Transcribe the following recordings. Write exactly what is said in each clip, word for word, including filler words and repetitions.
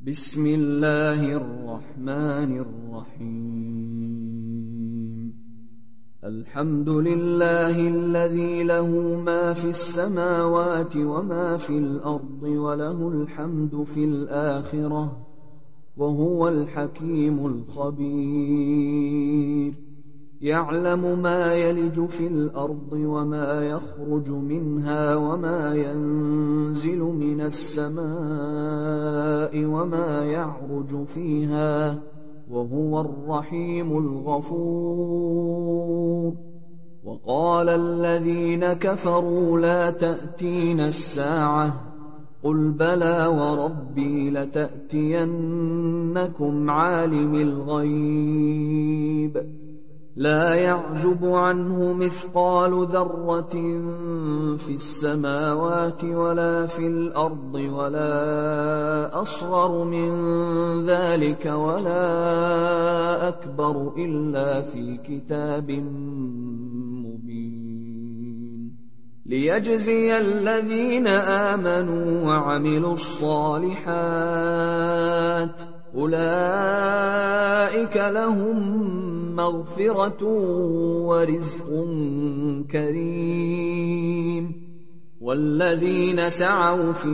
بسم الله الرحمن الرحيم الحمد لله الذي له ما في السماوات وما في الأرض وله الحمد في الآخرة وهو الحكيم الخبير يعلم ما يلج في الأرض وما يخرج منها وما ينزل من السماء وما يعرج فيها وهو الرحيم الغفور. وقال الذين كفروا لا تأتينا الساعة قل بلى وربي لتأتينكم عالم الغيب لا يعزب عنه مثقال ذرة في السماوات ولا في الأرض ولا أصغر من ذلك ولا أكبر إلا في كتاب مبين ليجزي الذين آمنوا وعملوا الصالحات أولئك لهم مغفرة ورزق كريم والذين سعوا في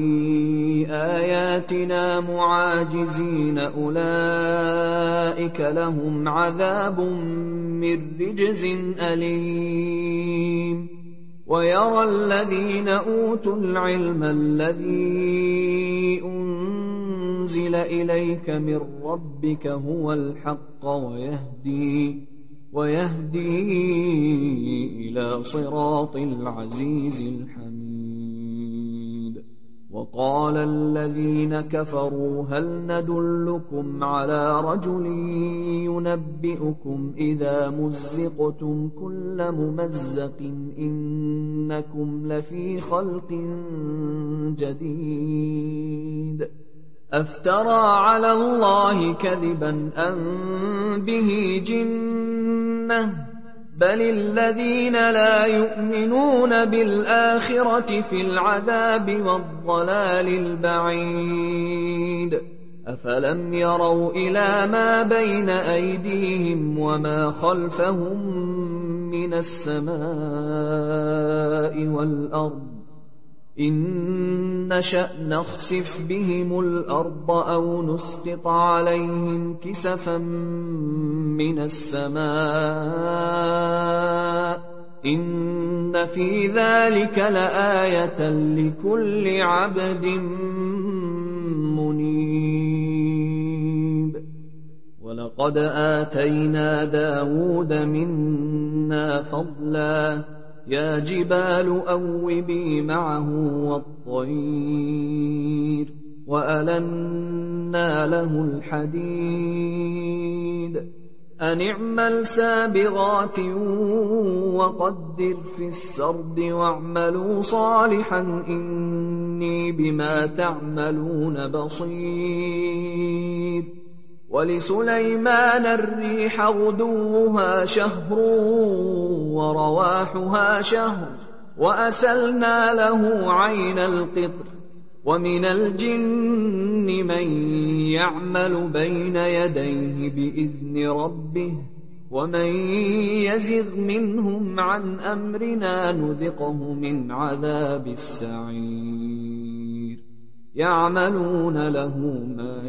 آياتنا معاجزين أولئك لهم عذاب من رجز أليم. ويرى الذين أوتوا العلم الذي أنزل إليك من ربك هو الحق ويهدي ويهدي إلى صراط العزيز الحميد. وقال الذين كفروا هل ندلكم على رجل ينبئكم إذا مزقتم كل ممزق إنكم لفي خلق جديد أفترى على الله كذبا أم به جنة بل الذين لا يؤمنون بالآخرة في العذاب والضلال البعيد. أفلم يروا إلى ما بين أيديهم وما خلفهم من السماء والأرض إن نشأ نخسف بهم الأرض أو نسقط عليهم كسفا من السماء إن في ذلك لآية لكل عبد منيب. ولقد آتينا داود منا فضلا يا جبال أوبي معه والطير وألنا له الحديد أن اعمل سابغات وقدر في السرد واعملوا صالحا إني بما تعملون بصير. ولسليمان الريح غدوها شهر ورواحها شهر وأسلنا له عين القطر ومن الجن من يعمل بين يديه بإذن ربه ومن يزغ منهم عن أمرنا نذقه من عذاب السعير. يعملون له ما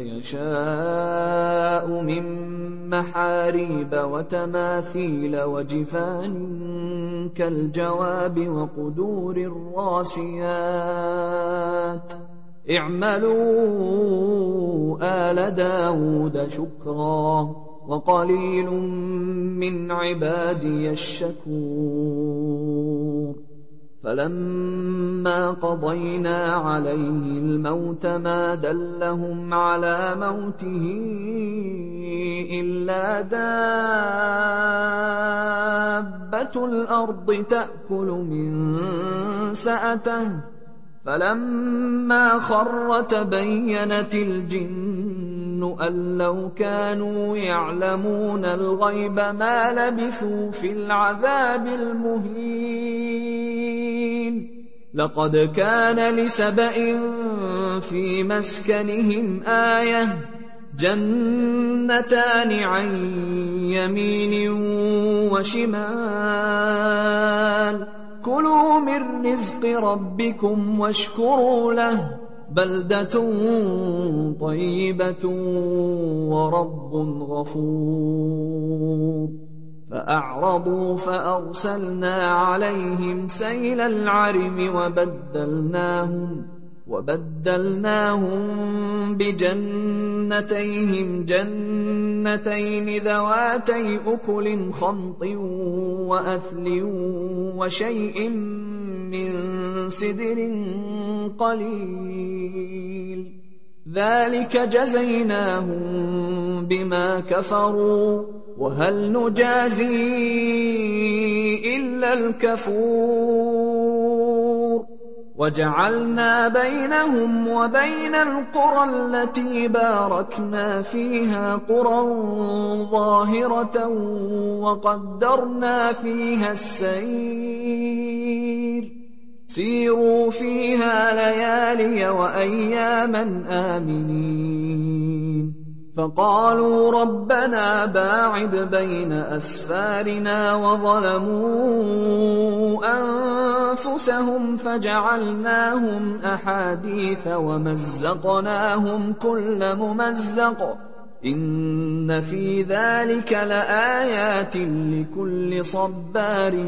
يشاء من محاريب وتماثيل وجفان كالجواب وقدور الراسيات اعملوا آل داود شكرا وقليل من عبادي الشكور. فلما قضينا عليه الموت ما دلهم على موته إلا دابة الأرض تأكل من سأته فلما خر تبينت الجن أن لو كانوا يعلمون الغيب ما لبثوا في العذاب المهين. لقد كان لسبإ في مسكنهم آية جنتان عن يمين وشمال كلوا من رزق ربكم واشكروا له بلدة طيبة ورب غفور فأعرضوا فأرسلنا عليهم سيل العرم وبدلناهم وبدلناهم بجنتيهم جنتين ذواتي أكل خمط وأثل وشيء من سدر قليل ذلك جزيناهم بما كفروا وهل نجازي إلا الكفور وجعلنا بينهم وبين القرى التي باركنا فيها قرى ظاهرة وقدرنا فيها السير سيروا فيها ليالي وأياما آمنين فقالوا ربنا باعد بين أسفارنا وظلموا أنفسهم فجعلناهم أحاديث ومزقناهم كل ممزق إن في ذلك لآيات لكل صبار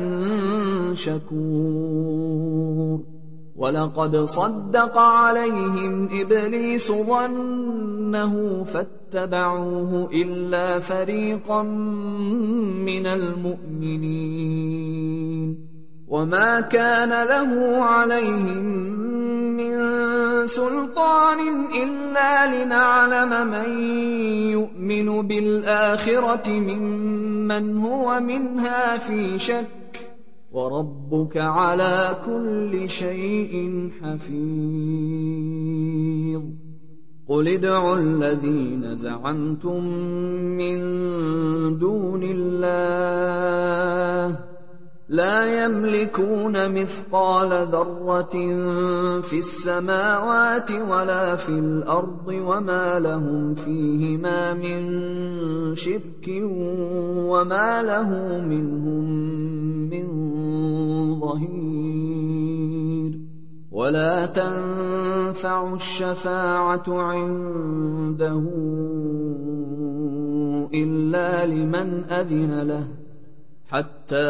شكور ولقد صدق عليهم إبليس ظنه فاتبعوه إلا فريقا من المؤمنين وما كان له عليهم من سلطان إلا لنعلم من يؤمن بالآخرة ممن هو منها في شك وربك على كل شيء حفيظ قل ادعوا الذين زعمتم من دون الله لا يملكون مثقال ذرة في السماوات ولا في الأرض وما لهم فيهما من شرك وما له منهم من ظهير ولا تنفع الشفاعة عنده إلا لمن أذن له حتى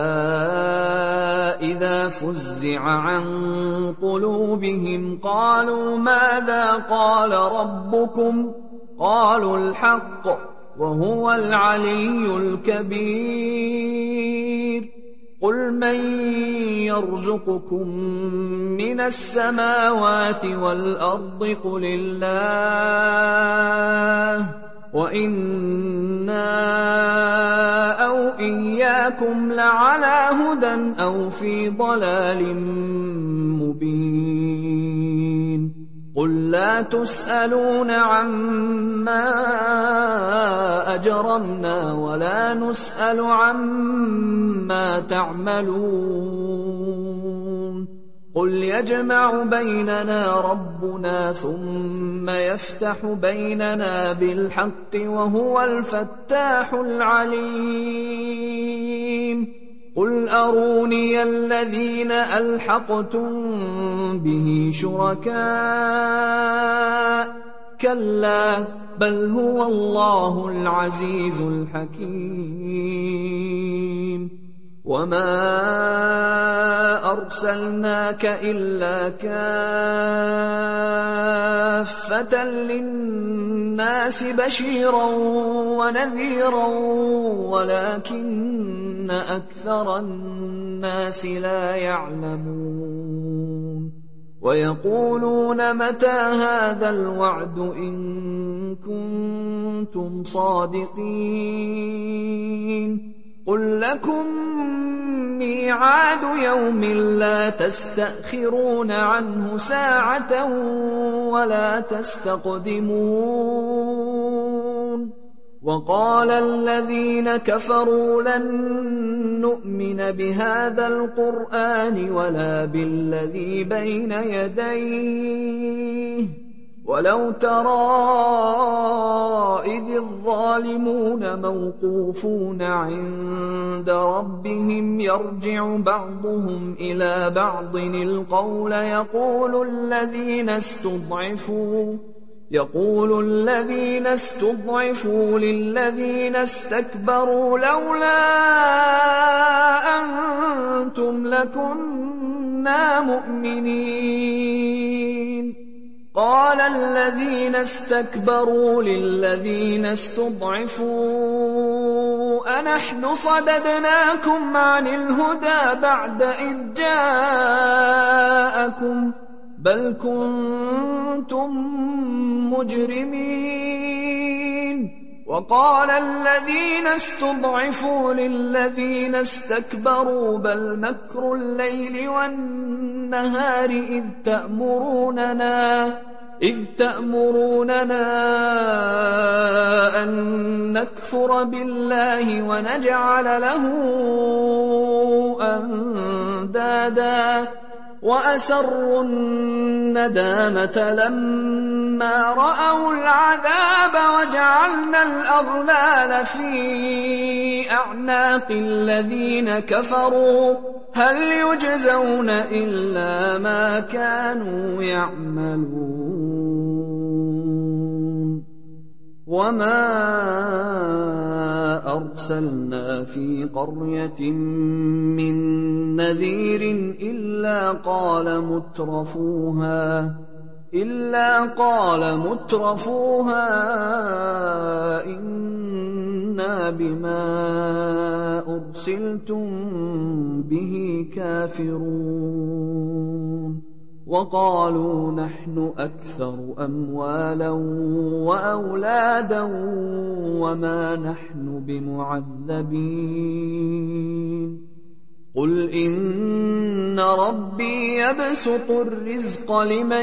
إذا فزع عن قلوبهم قالوا ماذا قال ربكم قالوا الحق وهو العلي الكبير قل من يرزقكم من السماوات والأرض قل الله وإنا أو إياكم لعلى هدى أو في ضلال مبين قل لا تسألون عما أجرمنا ولا نسأل عما تعملون قل يجمع بيننا ربنا ثم يفتح بيننا بالحق وهو الفتاح العليم قل أروني الذين ألحقتم به شركاء كلا بل هو الله العزيز الحكيم وما أرسلناك إلا كافة للناس بشيرا ونذيرا ولكن أكثر الناس لا يعلمون ويقولون متى هذا الوعد إن كنتم صادقين قل لكم ميعاد يوم لا تستأخرون عنه ساعة ولا تستقدمون وقال الذين كفروا لن نؤمن بهذا القرآن ولا بالذي بين يديه ولو ترى إذ الظالمون موقوفون عند ربهم يرجع بعضهم إلى بعض القول يقول الذين استضعفوا يقول الذين استضعفوا للذين استكبروا لولا أنتم لكنا مؤمنين قال الذين استكبروا للذين استضعفوا أنحن صددناكم عن الهدى بعد إذ جاءكم بل كنتم مجرمين وقال الذين استضعفوا للذين استكبروا بل مكر الليل والنهار إذ تأمروننا إذ تأمروننا أن نكفر بالله ونجعل له أندادا وأسروا الندامة لما رأوا العذاب وجعلنا الأغلال في أعناق الذين كفروا هل يجزون إلا ما كانوا يعملون وما أرسلنا في قرية من نذير إلا قال مترفوها إلا قال مترفوها إنا بما أرسلتم به كافرون وقالوا نحن أكثر أموالا وأولادا وما نحن بمعذبين قل إن ربي يبسط الرزق لمن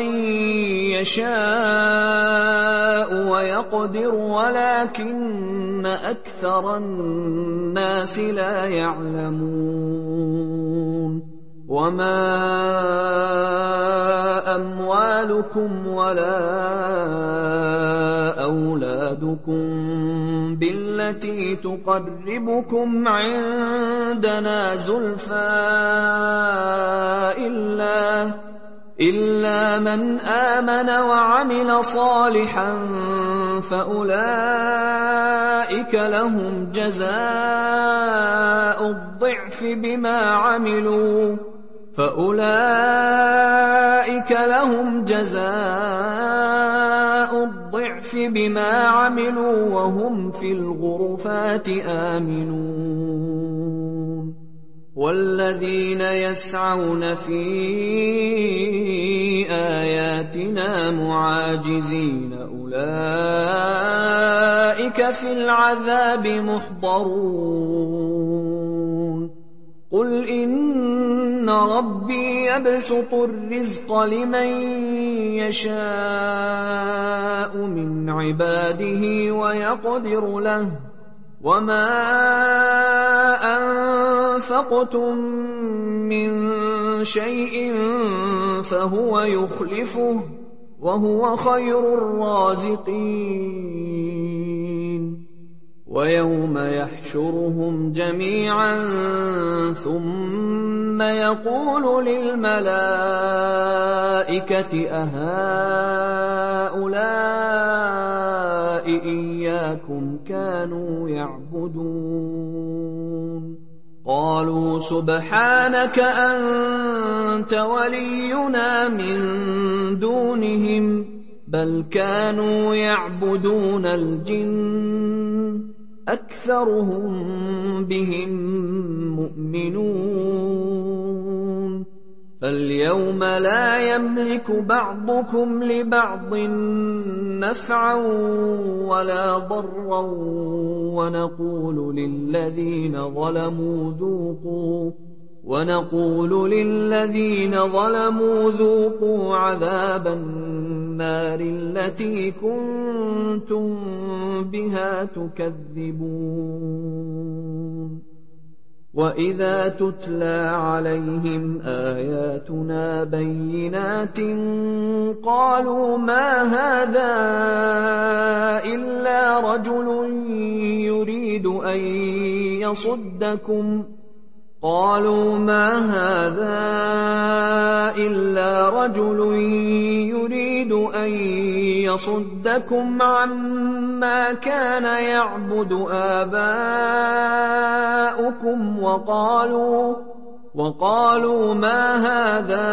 يشاء ويقدر ولكن أكثر الناس لا يعلمون وما أموالكم ولا أولادكم بالتي تقربكم عندنا زلفى إلا إلا من آمن وعمل صالحا فأولئك لهم جزاء الضعف بما عملوا فأولئك لهم جزاء الضعف بما عملوا وهم في الغرفات آمنون والذين يسعون في آياتنا معاجزين أولئك في العذاب محضرون قل إن ربي يبسط الرزق لمن يشاء من عباده ويقدر له وما أنفقتم من شيء فهو يخلفه وهو خير الرازقين ويوم يحشرهم جميعا ثم يقول للملائكة أهؤلاء إياكم كانوا يعبدون قالوا سبحانك أنت ولينا من دونهم بل كانوا يعبدون الجن أكثرهم بهم مؤمنون فاليوم لا يملك بعضكم لبعض نفعا ولا ضرا ونقول للذين ظلموا ذوقوا ونقول للذين ظلموا ذوقوا عذاب النار التي كنتم بها تكذبون وإذا تتلى عليهم آياتنا بينات قالوا ما هذا إلا رجل يريد أن يصدكم قالوا ما هذا إلا رجل يريد أن يصدكم عما كان يعبد آباؤكم وقالوا وقالوا ما هذا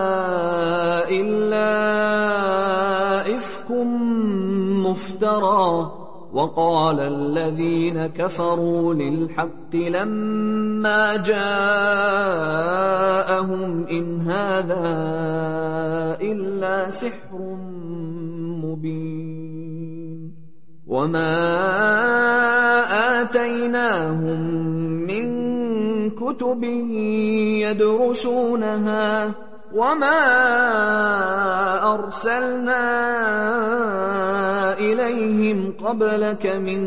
إلا إفك مفترى وقال الذين كفروا للحق لما جاءهم إن هذا إلا سحر مبين وما آتيناهم من كتب يدرسونها وما أرسلنا إليهم قبلك من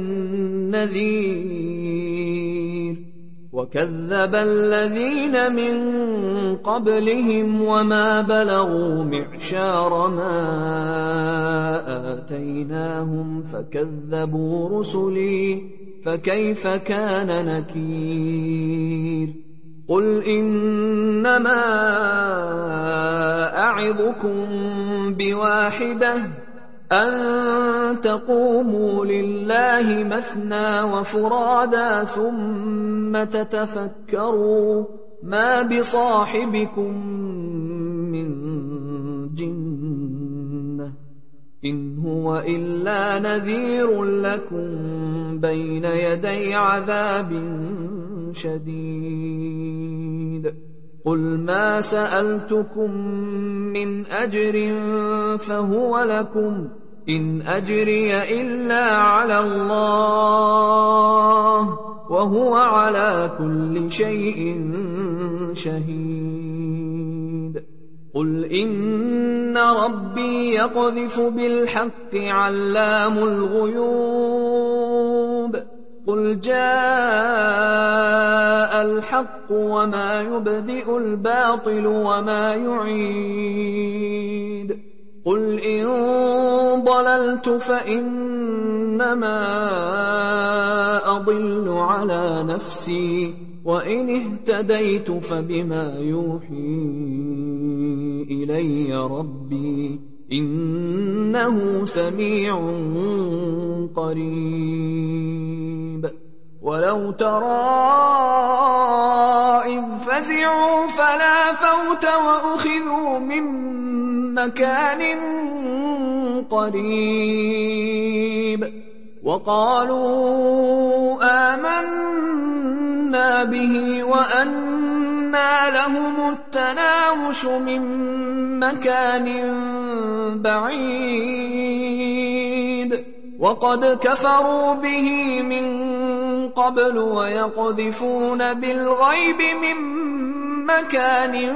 نذير وكذب الذين من قبلهم وما بلغوا معشار ما آتيناهم فكذبوا رسلي فكيف كان نكير قل إنما أعظكم بواحدة أن تقوموا لله مثنى وفرادا ثم تتفكروا ما بصاحبكم من جنة إن هو إلا نذير لكم بين يدي عذاب شديد قل ما سألتكم من أجر فهو لكم إن أجري إلا على الله وهو على كل شيء شهيد قل إن ربي يقذف بالحق علام الغيوب قل جاء الحق وما يبدئ الباطل وما يعيد قل إن ضللت فإنما أضل على نفسي وإن اهتديت فبما يوحي إلي ربي إنه سميع قريب ولو ترى إذ فزعوا فلا فوت وأخذوا من مكان قريب وقالوا آمنا به وأنى لهم التناوش من مكان بعيد وقد كفروا به من قبل ويقذفون بالغيب من مكان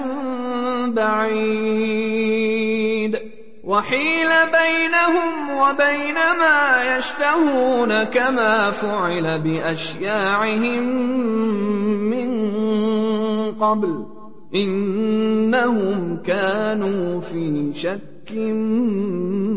بعيد وحيل بينهم وبين ما يشتهون كما فعل بأشياعهم من قبل إنهم كانوا في شك